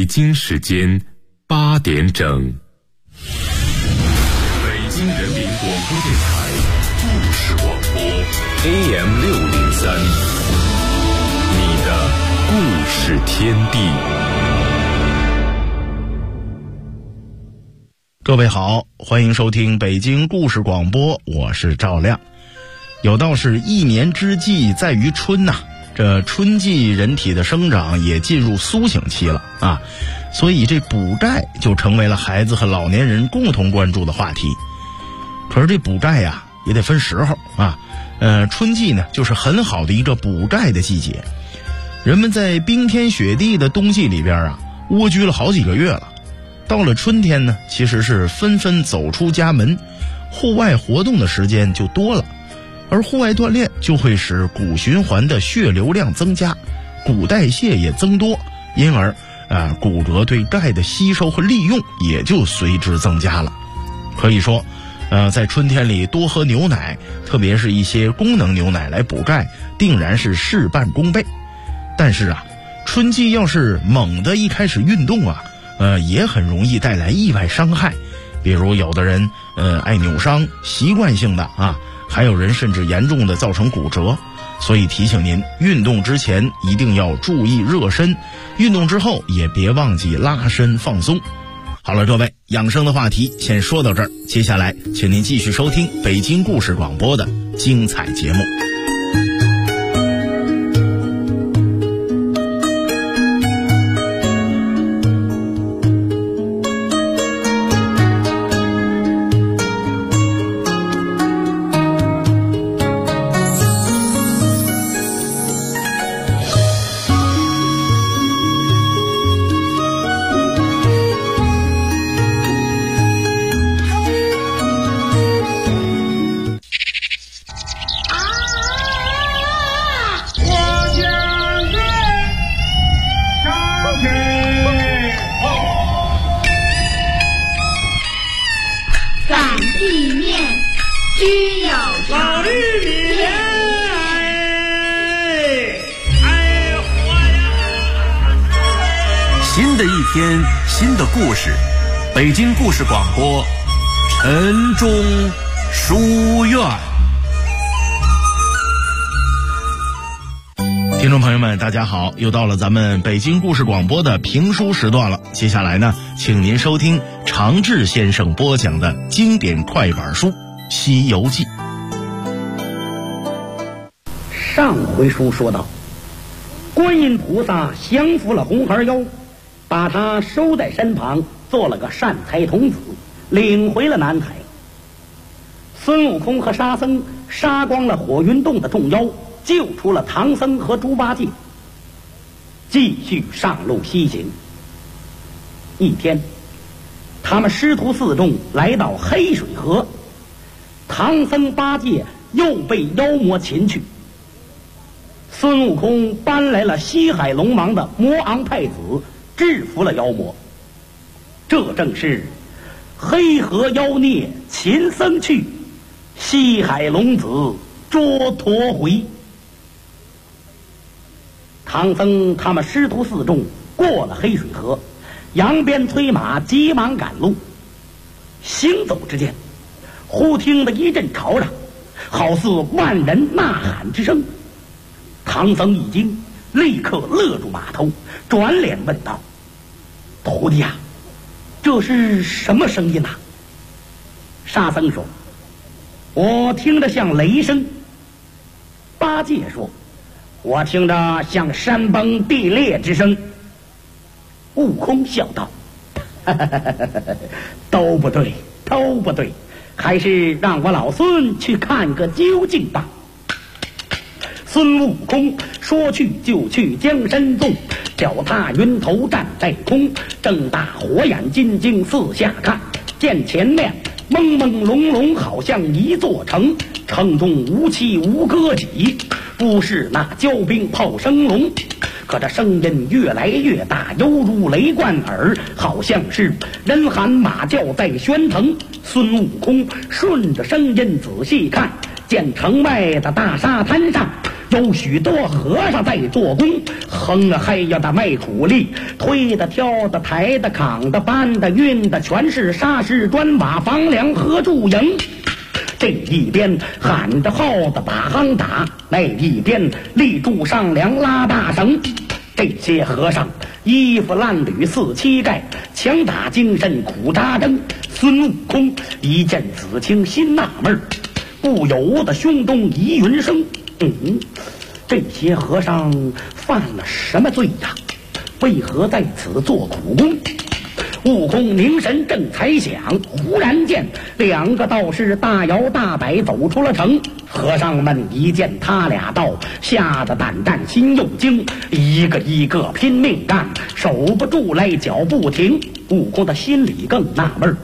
北京时间8点整，北京人民广播电台故事广播 AM603，你的故事天地。 各位好，欢迎收听北京故事广播，我是赵亮。有道是一年之计在于春呐，这春季人体的生长也进入苏醒期了啊，所以这补钙就成为了孩子和老年人共同关注的话题。可是这补钙呀也得分时候啊，春季呢就是很好的一个补钙的季节。人们在冰天雪地的冬季里边啊蜗居了好几个月了，到了春天呢，其实是纷纷走出家门，户外活动的时间就多了，而户外锻炼就会使骨循环的血流量增加，骨代谢也增多，因而骨骼对钙的吸收和利用也就随之增加了。可以说在春天里多喝牛奶，特别是一些功能牛奶来补钙，定然是事半功倍。但是春季要是猛地一开始运动也很容易带来意外伤害，比如有的人爱扭伤，习惯性的还有人甚至严重的造成骨折。所以提醒您，运动之前一定要注意热身，运动之后也别忘记拉伸放松。好了，各位，养生的话题先说到这儿，接下来请您继续收听北京故事广播的精彩节目。 新的一天，新的故事，北京故事广播，晨钟书院。 听众朋友们大家好，又到了咱们北京故事广播的评书时段了。接下来呢，请您收听常志先生播讲的经典快板书《西游记》。 上回书说到，观音菩萨降服了红孩妖，把他收在身旁，做了个善财童子，领回了南海。孙悟空和沙僧杀光了火云洞的众妖，救出了唐僧和猪八戒，继续上路西行。一天，他们师徒四众来到黑水河，唐僧八戒又被妖魔擒去。孙悟空搬来了西海龙王的魔昂太子，制服了妖魔。这正是黑河妖孽擒僧去，西海龙子捉驮回。唐僧他们师徒四众过了黑水河，扬鞭催马，急忙赶路。行走之间，忽听得一阵吵嚷，好似万人呐喊之声。唐僧一惊，立刻勒住马头，转脸问道：“徒弟啊，这是什么声音啊？”沙僧说：“我听着像雷声。”八戒说：“我听着像山崩地裂之声。”悟空笑道：“都不对，都不对，还是让我老孙去看个究竟吧。”孙悟空说去就去，将身纵，脚踏云头站在空，睁大火眼金睛四下看，见前面朦朦胧胧，好像一座城，城中无妻无歌妓，不是那骄兵炮声隆。可这声音越来越大，犹如雷贯耳，好像是人喊马叫在喧腾。孙悟空顺着声音仔细看，见城外的大沙滩上有许多和尚在做工，哼啊嗨呀的卖苦力，推的挑的抬的扛的搬的运的，全是沙石砖瓦房梁和驻营。这一边喊着号子把夯打，那一边立柱上梁拉大绳。这些和尚衣服烂履似膝盖，强打精神苦扎针。孙悟空一见子清心纳闷，不由得胸中疑云生：这些和尚犯了什么罪呀？为何在此做苦工？悟空凝神正猜想，忽然间两个道士大摇大摆走出了城。和尚们一见他俩到，吓得胆战心又惊，一个拼命干，手不住来脚不停。悟空的心里更纳闷，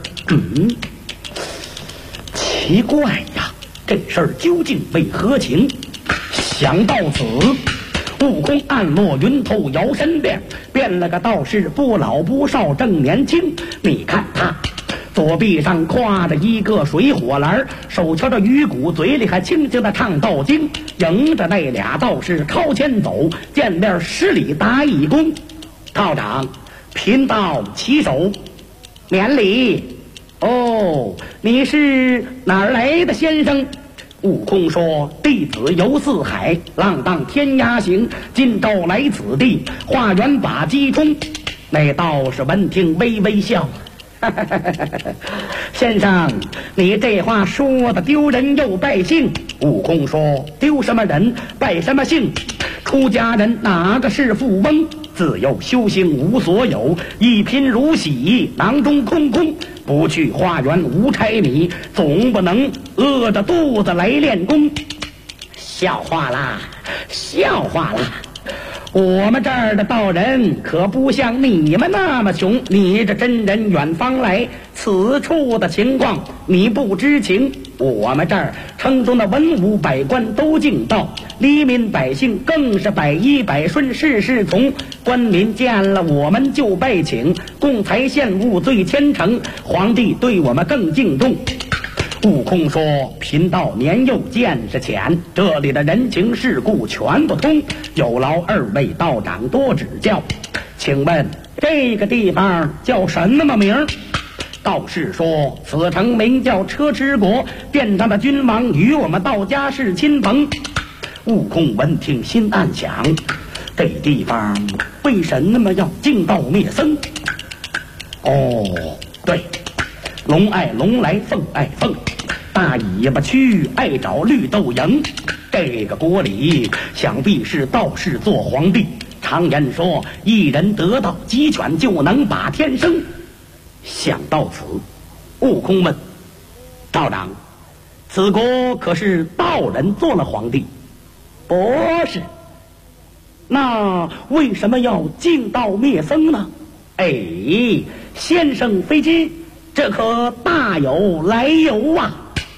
奇怪呀，这事儿究竟为何情？想到此，悟空暗落云头摇身变了个道士，不老不少正年轻。你看他左臂上挎着一个水火篮，手敲着鱼鼓，嘴里还轻轻的唱道经，迎着那俩道士靠前走，见面施礼答一躬。道长贫道起手免礼。哦，你是哪儿来的先生？悟空说：弟子游四海，浪荡天涯行，今朝来此地，化缘把鸡冲。那道士闻听微微笑，先生，你这话说的丢人又败兴。悟空说：丢什么人，败什么兴？出家人哪个是富翁？自幼修行无所有，一贫如洗，囊中空空。不去化缘无差米，总不能饿着肚子来练功。笑话啦，笑话啦！我们这儿的道人可不像你们那么穷，你这真人远方来，此处的情况你不知情。我们这儿城中的文武百官都敬道，黎民百姓更是百依百顺，事事从。官民见了我们就拜请，供财献物最虔诚，皇帝对我们更敬重。悟空说：贫道年幼见识浅，这里的人情世故全不通，有劳二位道长多指教。请问这个地方叫什么名？道士说：此城名叫车迟国，殿上的君王与我们道家是亲朋。悟空闻听心暗想，这地方为什么要敬道灭僧？哦，对，龙爱龙来凤爱凤，大尾巴蛆爱找绿豆蝇。这个国里想必是道士做皇帝，常言说一人得道，鸡犬就能把天生。想到此，悟空问道长：此国可是道人做了皇帝？不是。那为什么要敬道灭僧呢？先生非知，这可大有来由啊。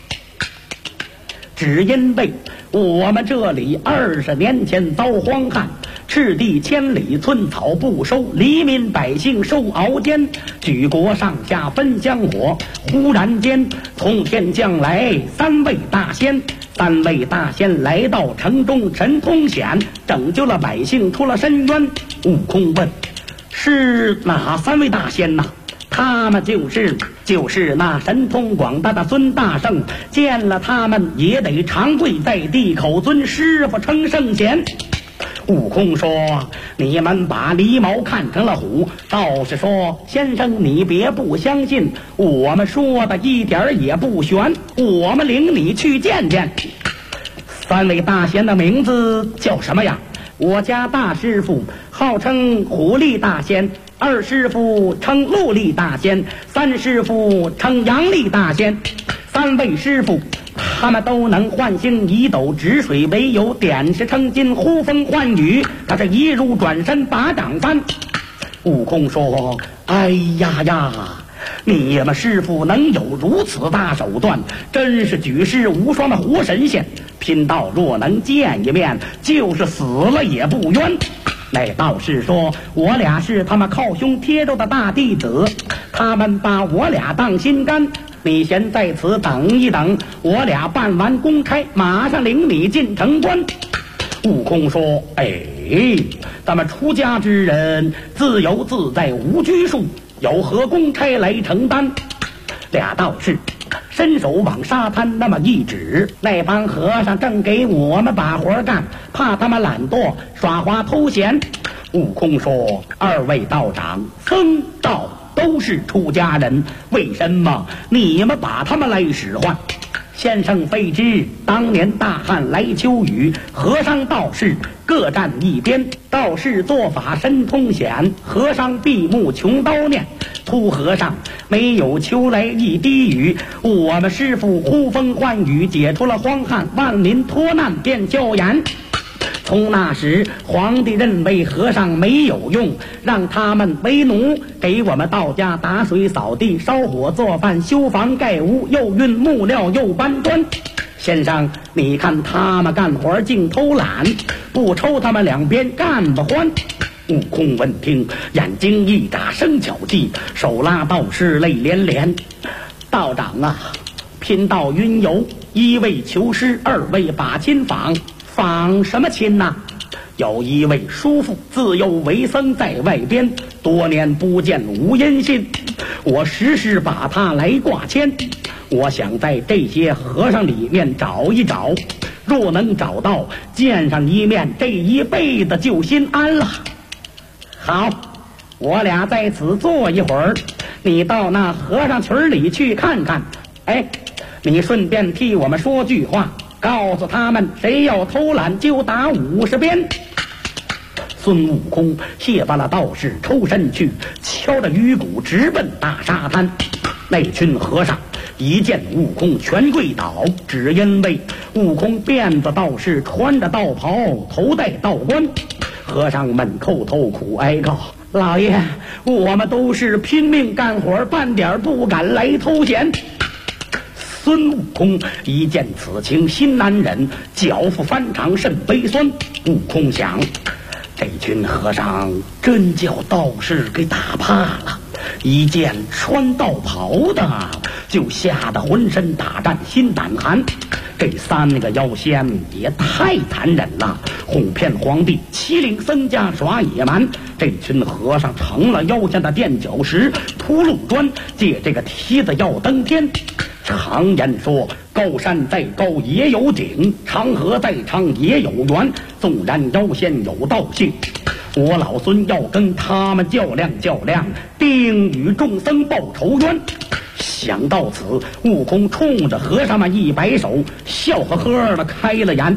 只因为我们这里20年前遭荒旱，赤地千里，寸草不收，黎民百姓受熬煎，举国上下分香火。忽然间从天降来3位大仙，3位大仙来到城中，神通显，拯救了百姓出了深渊。悟空问：是哪3位大仙呐？他们就是那神通广大的孙大圣，见了他们也得长跪在地，口尊师傅称圣贤。悟空说：你们把狸猫看成了虎。道士说：先生你别不相信，我们说的一点也不玄，我们领你去见见。3位大仙的名字叫什么呀？我家大师傅号称虎力大仙，2师傅称陆力大仙，3师傅称阳力大仙。3位师傅他们都能唤醒以斗止水为油，点石成金，呼风唤雨，他是一入转身把掌翻。悟空说：哎呀呀，你们师傅能有如此大手段，真是举世无双的活神仙，贫道若能见一面，就是死了也不冤。那道士说：我俩是他们靠胸贴肉的大弟子，他们把我俩当心肝，你先在此等一等，我俩办完公差马上领你进城关。 悟空说：“哎，咱们出家之人自由自在无拘束，有何公差来承担？”俩道士伸手往沙滩那么一指，那帮和尚正给我们把活干，怕他们懒惰耍滑偷闲。悟空说：“二位道长，僧道都是出家人，为什么你们把他们来使唤？”先生非知，当年大旱来秋雨，和尚道士各站一边，道士做法神通显，和尚闭目穷叨念。秃和尚没有求来一滴雨，我们师傅呼风唤雨，解除了荒旱，万民脱难变骄颜。从那时，皇帝认为和尚没有用，让他们为奴，给我们道家打水扫地、烧火做饭、修房盖屋，又运木料又搬砖。先生，你看他们干活净偷懒，不抽他们两边干不欢。悟空闻听，眼睛一眨生巧计，手拉道士泪连连。道长啊，贫道云游，一为求师，二为把亲访。访什么亲呐？有一位叔父自幼为僧在外边，多年不见无音信，我时时把他来挂牵。我想在这些和尚里面找一找，若能找到，见上一面，这一辈子就心安了。好，我俩在此坐一会儿，你到那和尚群里去看看。哎，你顺便替我们说句话，告诉他们谁要偷懒就打50鞭。孙悟空谢罢了道士，抽身去，敲着鱼鼓直奔大沙滩。那群和尚一见悟空全跪倒，只因为悟空辫子道士穿着道袍，头戴道冠。和尚们叩头苦哀告：“老爷，我们都是拼命干活，半点不敢来偷闲。”孙悟空一见此情，心难忍，脚腹翻肠，甚悲酸。悟空想，这群和尚真叫道士给打怕了，一见穿道袍的就吓得浑身打颤，心胆寒。这3个妖仙也太残忍了，哄骗皇帝，欺凌僧家，耍野蛮。这群和尚成了妖仙的垫脚石，铺路砖，借这个梯子要登天。常言说，高山再高也有顶，长河再长也有源。纵然妖仙有道性，我老孙要跟他们较量较量，定与众僧报仇冤。想到此，悟空冲着和尚们一摆手，笑呵呵的开了言：“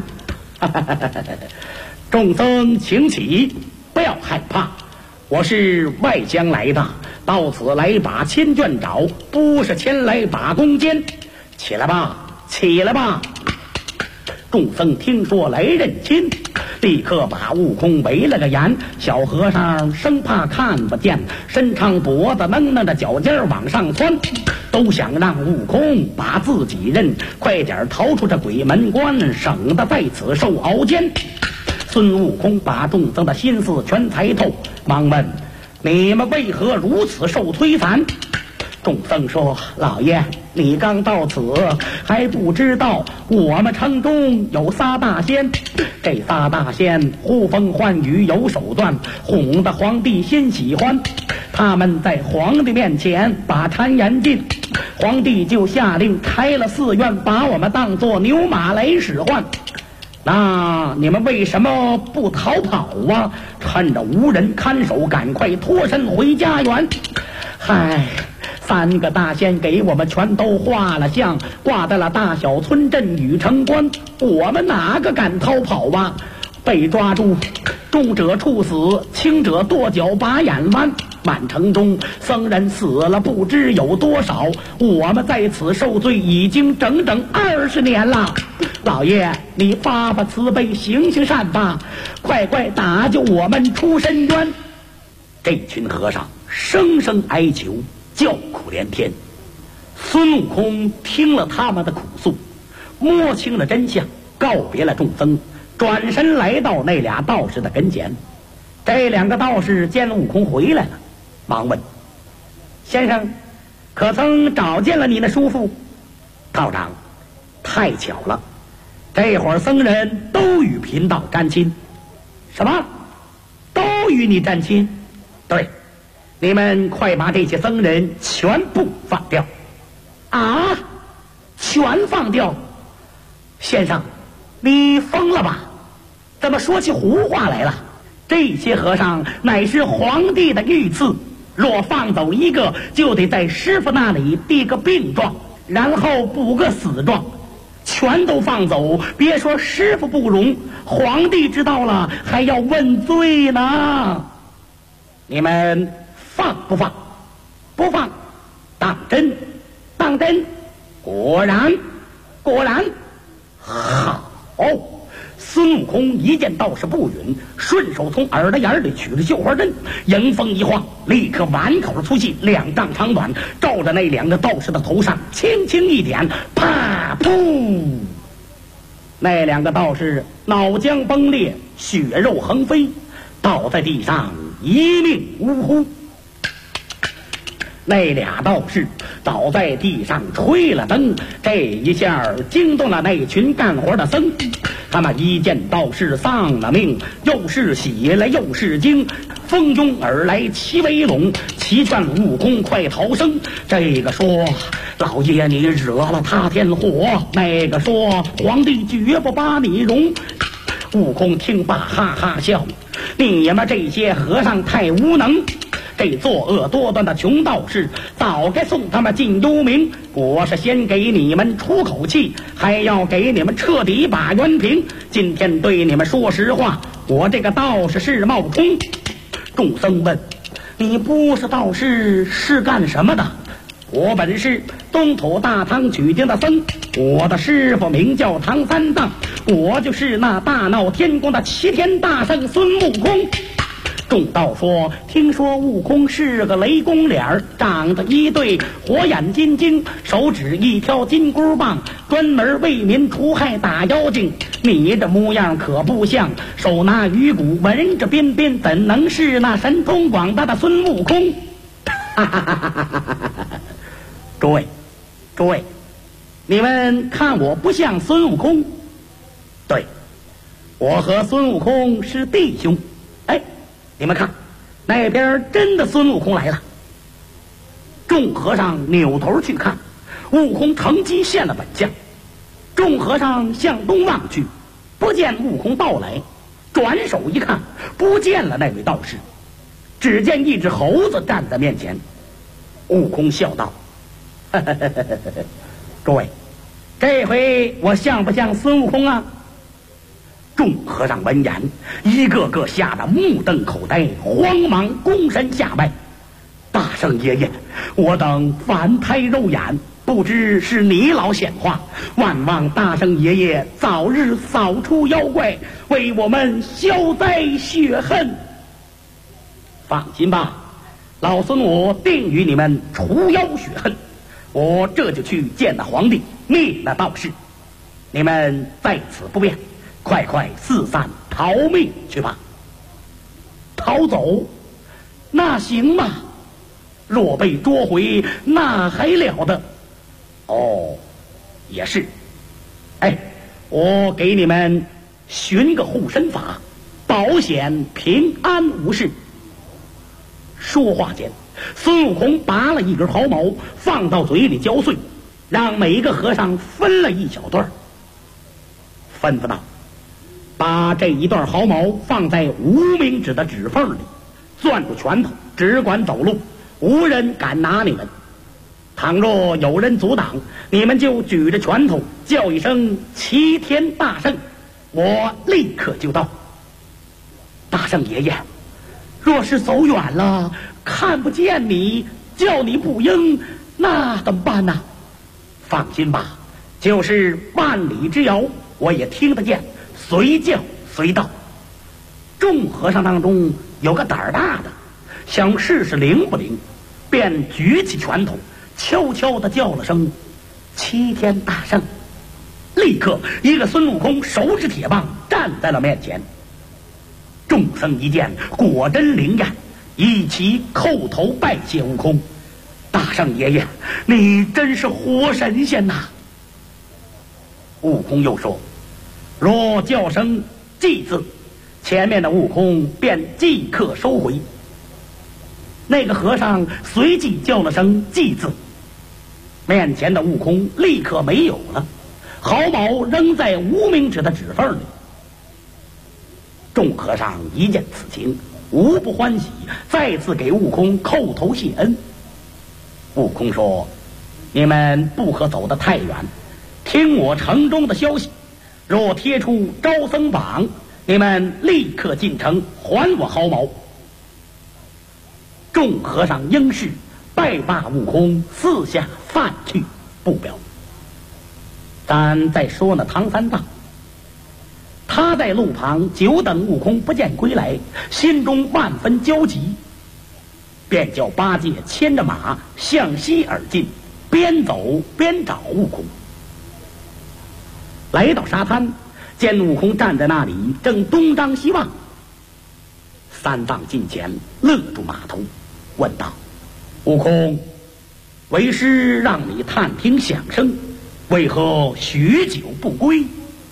众僧请起，不要害怕，我是外乡来的，到此来把亲眷找，不是前来把弓箭。起来吧，起来吧！”众僧听说来认亲，立刻把悟空围了个严。小和尚生怕看不见，伸长脖子，蹬着脚尖往上窜，都想让悟空把自己认，快点逃出这鬼门关，省得在此受熬煎。孙悟空把众僧的心思全猜透，忙问：“你们为何如此受摧残？”众僧说：“老爷，你刚到此，还不知道我们城中有仨大仙。这仨大仙呼风唤雨，有手段，哄得皇帝心喜欢。他们在皇帝面前把谗言尽，皇帝就下令开了寺院，把我们当作牛马来使唤。那你们为什么不逃跑啊？趁着无人看守，赶快脱身回家园。嗨，3个大仙给我们全都画了像，挂在了大小村镇与城关，我们哪个敢逃跑啊？被抓住，重者处死，轻者跺脚把眼剜。满城中僧人死了不知有多少，我们在此受罪已经整整20年了。老爷，你发发慈悲，行行善吧，快快打救我们出深渊。这群和尚声声哀求，叫苦连天。孙悟空听了他们的苦诉，摸清了真相，告别了众僧，转身来到那俩道士的跟前。这2个道士见悟空回来了，忙问：“先生，可曾找见了你的叔父？”道长：“太巧了， 这会儿僧人都与贫道沾亲。什么？都与你沾亲？对，你们快把这些僧人全部放掉。啊，全放掉？先生，你疯了吧？怎么说起胡话来了？这些和尚乃是皇帝的御赐，若放走一个，就得在师傅那里递个病状，然后补个死状，全都放走，别说师傅不容，皇帝知道了还要问罪呢。你们放不放？不放，当真？当真？果然，果然，好。孙悟空一见道士不允，顺手从耳朵眼里取了绣花针，迎风一晃，立刻碗口的粗细，2丈长短，照着那2个道士的头上轻轻一点，啪噗，那2个道士脑浆崩裂，血肉横飞，倒在地上一命呜呼。那俩道士倒在地上吹了灯，这一下惊动了那群干活的僧。他们一见道士丧了命，又是喜了又是惊，蜂拥而来齐围拢，齐劝悟空快逃生。这个说老爷你惹了塌天火，那个说皇帝绝不把你容。悟空听罢哈哈笑，你们这些和尚太无能，这作恶多端的穷道士早该送他们进幽冥，我是先给你们出口气，还要给你们彻底把冤平。今天对你们说实话，我这个道士是冒充。众僧问，你不是道士是干什么的？我本是东土大唐取经的僧，我的师傅名叫唐三藏，我就是那大闹天宫的齐天大圣孙悟空。众道说，听说悟空是个雷公脸，长得一对火眼金睛，手指一条金箍棒，专门为民除害打妖精。你这模样可不像，手拿鱼骨，纹着边边，怎能是那神通广大的孙悟空？哈哈哈哈哈哈！诸位，你们看我不像孙悟空？对，我和孙悟空是弟兄。哎，你们看，那边真的孙悟空来了。众和尚扭头去看，悟空乘机现了本相。众和尚向东望去，不见悟空到来，转手一看，不见了那位道士，只见一只猴子站在面前。悟空笑道：诸位，这回我像不像孙悟空啊？众和尚闻言，一个个吓得目瞪口呆，慌忙躬身下拜。大圣爷爷，我等凡胎肉眼，不知是你老显化，万望大圣爷爷早日扫除妖怪，为我们消灾雪恨。放心吧，老孙我定与你们除妖雪恨。我这就去见那皇帝，灭那道士。你们在此不便，快快四散逃命去吧。逃走？那行吗？若被捉回，那还了得？哦，也是。哎，我给你们寻个护身法，保险平安无事。说话间，孙悟空拔了一根毫毛，放到嘴里嚼碎，让每一个和尚分了一小段，吩咐道：把这一段毫毛放在无名指的指缝里，攥住拳头，只管走路，无人敢拿你们。倘若有人阻挡，你们就举着拳头叫一声齐天大圣，我立刻就到。大圣爷爷，若是走远了，看不见你，叫你不应，那怎么办呢？放心吧，就是万里之遥，我也听得见，随叫随到。众和尚当中有个胆儿大的，想试试灵不灵，便举起拳头，悄悄地叫了声齐天大圣。立刻一个孙悟空手执铁棒站在了面前。众僧一见，果真灵验，一齐叩头拜谢悟空。大圣爷爷，你真是活神仙呐！悟空又说： 若叫声祭字，前面的悟空便即刻收回。那个和尚随即叫了声祭字，面前的悟空立刻没有了，毫毛扔在无名指的指缝里。众和尚一见此情，无不欢喜，再次给悟空叩头谢恩。悟空说：你们不可走得太远，听我城中的消息，若贴出招僧榜，你们立刻进城还我毫毛。众和尚应是，拜罢悟空，四下散去，不表。咱再说呢，唐三藏，他在路旁久等悟空不见归来，心中万分焦急，便叫八戒牵着马向西而进，边走边找悟空。来到沙滩，见悟空站在那里，正东张西望。三藏近前勒住马头，问道：悟空，为师让你探听响声，为何许久不归？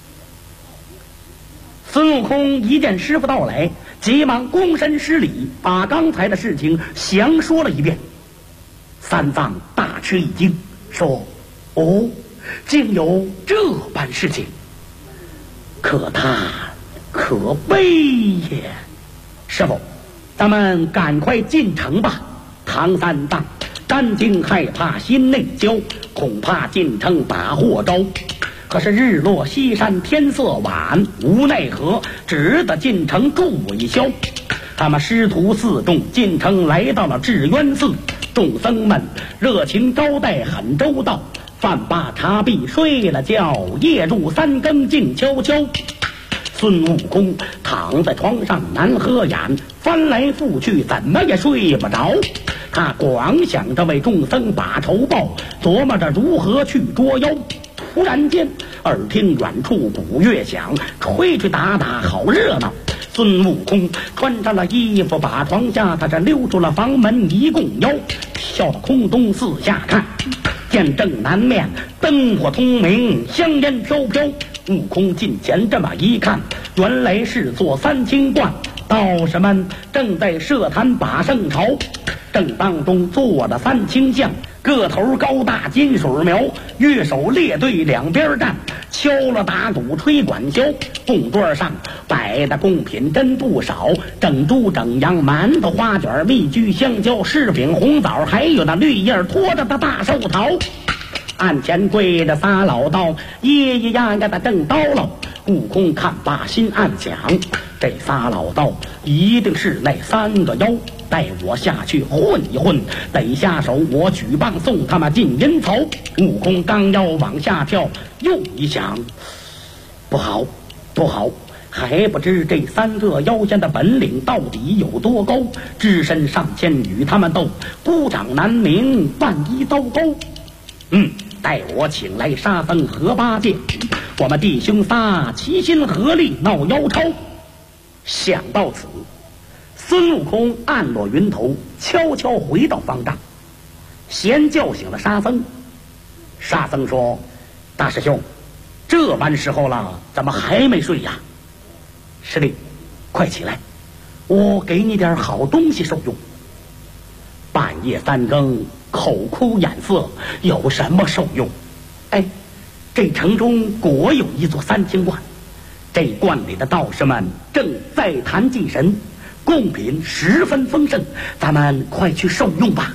孙悟空一见师傅到来，急忙躬身施礼，把刚才的事情详说了一遍。三藏大吃一惊，说：哦，竟有这般事情，可叹可悲也。师傅，咱们赶快进城吧。唐三藏担惊害怕，心内焦，恐怕进城打祸招。可是日落西山，天色晚，无奈何，只得进城住一宵。他们师徒四众进城，来到了智渊寺，众僧们热情招待，很周到。饭罢茶毕，睡了觉，夜入三更静悄悄。孙悟空躺在床上难合眼，翻来覆去怎么也睡不着。他光想着为众僧把仇报，琢磨着如何去捉妖。突然间，耳听远处鼓乐响，吹吹打打好热闹。孙悟空穿上了衣服，把床下他这溜出了房门，一共腰，跳到空中四下看，见正南面灯火通明，香烟飘飘。悟空近前这么一看，原来是座三清观，道士们正在设坛把圣朝，正当中坐着三清像，个头高大，金水苗，乐手列队两边站，敲了打鼓，吹管箫。供桌上摆的贡品真不少，整猪整羊，馒头花卷，蜜橘香蕉，柿饼红枣，还有那绿叶拖着的大寿桃。案前跪着仨老道，咿咿呀呀的正叨唠。悟空看罢心暗想，这仨老道一定是那三个妖，带我下去混一混，得下手我举棒送他们进阴曹。悟空刚要往下跳，又一想，不好不好，还不知这三个妖仙的本领到底有多高，只身上前与他们斗，孤掌难鸣，万一糟糕。待我请来沙僧和八戒，我们弟兄仨齐心合力闹妖超。想到此，孙悟空暗落云头，悄悄回到方丈，先叫醒了沙僧。沙僧说：大师兄，这般时候了，怎么还没睡呀？师弟，快起来，我给你点好东西受用。半夜三更口哭眼涩，有什么受用？哎，这城中果有一座三清观，这观里的道士们正在谈祭神，贡品十分丰盛，咱们快去受用吧。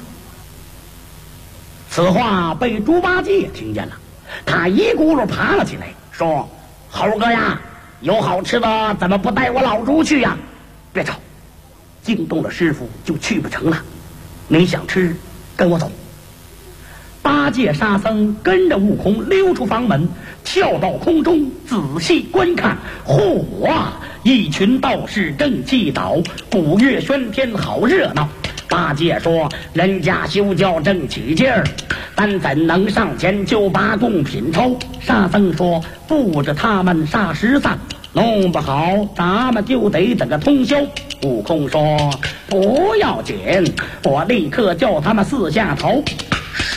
此话被猪八戒听见了，他一咕噜爬了起来，说：猴哥呀，有好吃的怎么不带我老猪去呀？别吵，惊动了师傅就去不成了，你想吃跟我走。八戒沙僧跟着悟空溜出房门，跳到空中仔细观看，嚯，一群道士正气倒，鼓乐喧天好热闹。八戒说：人家修教正起劲儿，咱怎能上前就把贡品抽？沙僧说：不知他们霎时散，弄不好咱们就得等个通宵。悟空说：不要紧，我立刻叫他们四下逃。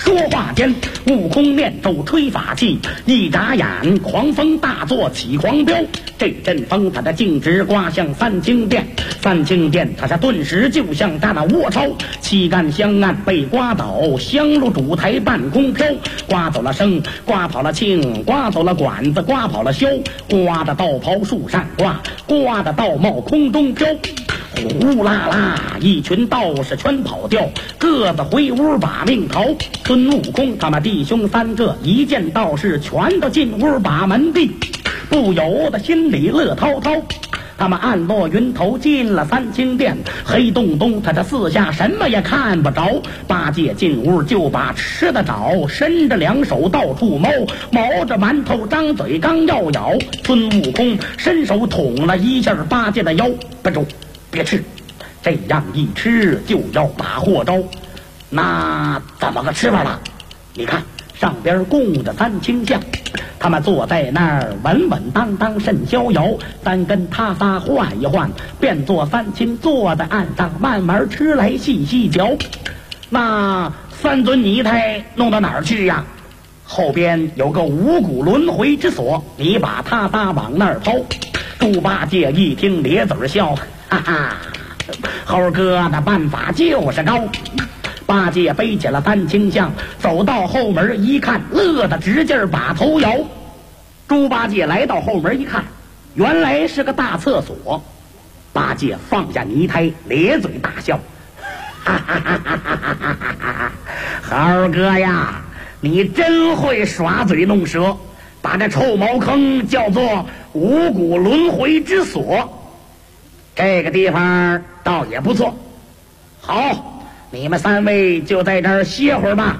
说话间，悟空念咒吹法器，一眨眼，狂风大作起狂飙。这阵风它的径直刮向三清殿，三清殿它是顿时就像炸那窝巢，七杆香案被刮倒，香炉烛台半空飘，刮走了笙，刮跑了磬，刮走了管子，刮跑了箫，刮的道袍树上挂，刮的道帽空中飘。呼啦啦，一群道士全跑掉，各自回屋把命逃。孙悟空他们弟兄三这一见道士，全都进屋把门闭，不由得心里乐滔滔。他们暗落云头进了三清殿，黑洞洞他这四下什么也看不着。八戒进屋就把吃的找，伸着两手到处猫，毛着馒头张嘴刚要咬，孙悟空伸手捅了一下八戒的腰，不住别吃，这样一吃就要把祸招。那怎么个吃法了？你看上边供着三清像，他们坐在那儿稳稳当当甚逍遥，咱跟他仨换一换，变作三清坐在岸上慢慢吃来细细嚼。那三尊泥胎弄到哪儿去呀？后边有个五谷轮回之所，你把他仨往那儿抛。猪八戒一听咧嘴笑，哈哈，猴哥的办法就是高。八戒背起了三清像，走到后门一看，乐得直劲儿把头摇。猪八戒来到后门一看，原来是个大厕所。八戒放下泥胎，咧嘴大笑，哈哈哈哈哈哈！猴哥呀，你真会耍嘴弄舌，把这臭茅坑叫做五谷轮回之所，这个地方倒也不错。好，你们三位就在这儿歇会儿吧。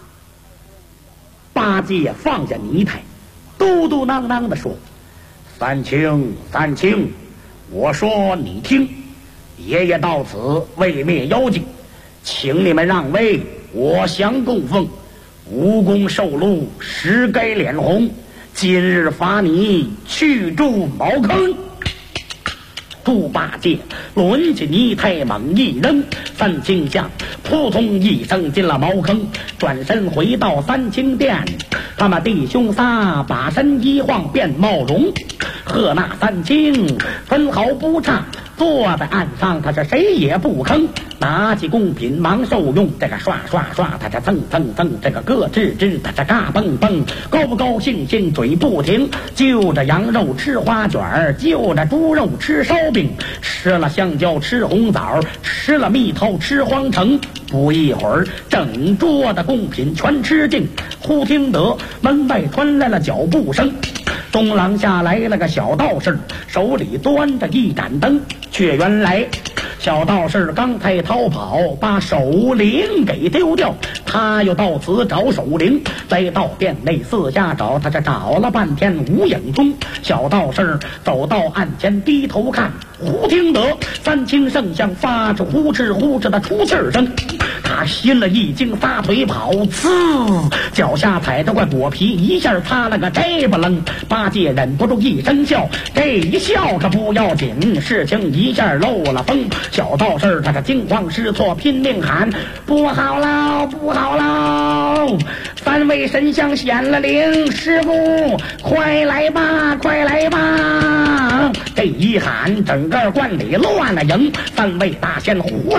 八戒放下泥胎，嘟嘟囔囔地说：“三清，三清，我说你听，爷爷到此为灭妖精，请你们让位，我降供奉。蜈蚣受禄，实该脸红。今日罚你去住茅坑。”猪八戒抡起泥胎猛一扔，三清像扑通一声进了茅坑，转身回到三清殿。他们弟兄仨把身一晃变貌容，和那三清分毫不差，坐在岸上他是谁也不吭，拿起贡品忙受用，这个刷刷刷他这蹭蹭蹭，这个咯吱吱他这嘎蹦蹦，高不高兴兴嘴不停，就着羊肉吃花卷，就着猪肉吃烧饼，吃了香蕉吃红枣，吃了蜜桃吃黄橙。不一会儿整桌的贡品全吃尽，忽听得门外传来了脚步声，东廊下来了个小道士，手里端着一盏灯，却原来小道士刚才逃跑，把守灵给丢掉，他又到此找守灵，再到殿内四下找，他这找了半天无影踪。小道士走到案前低头看，忽听得三清圣像发出呼哧呼哧的出气声，他心了一惊，撒腿跑，呲，脚下踩着块果皮，一下擦了个摘不楞。八戒忍不住一声笑，这一笑可不要紧，事情一下漏了风。小道士他这惊慌失措，拼命喊：“不好喽，不好喽！三位神像显了灵，师傅快来吧，快来吧！”这一喊，整个观里乱了营，三位大仙胡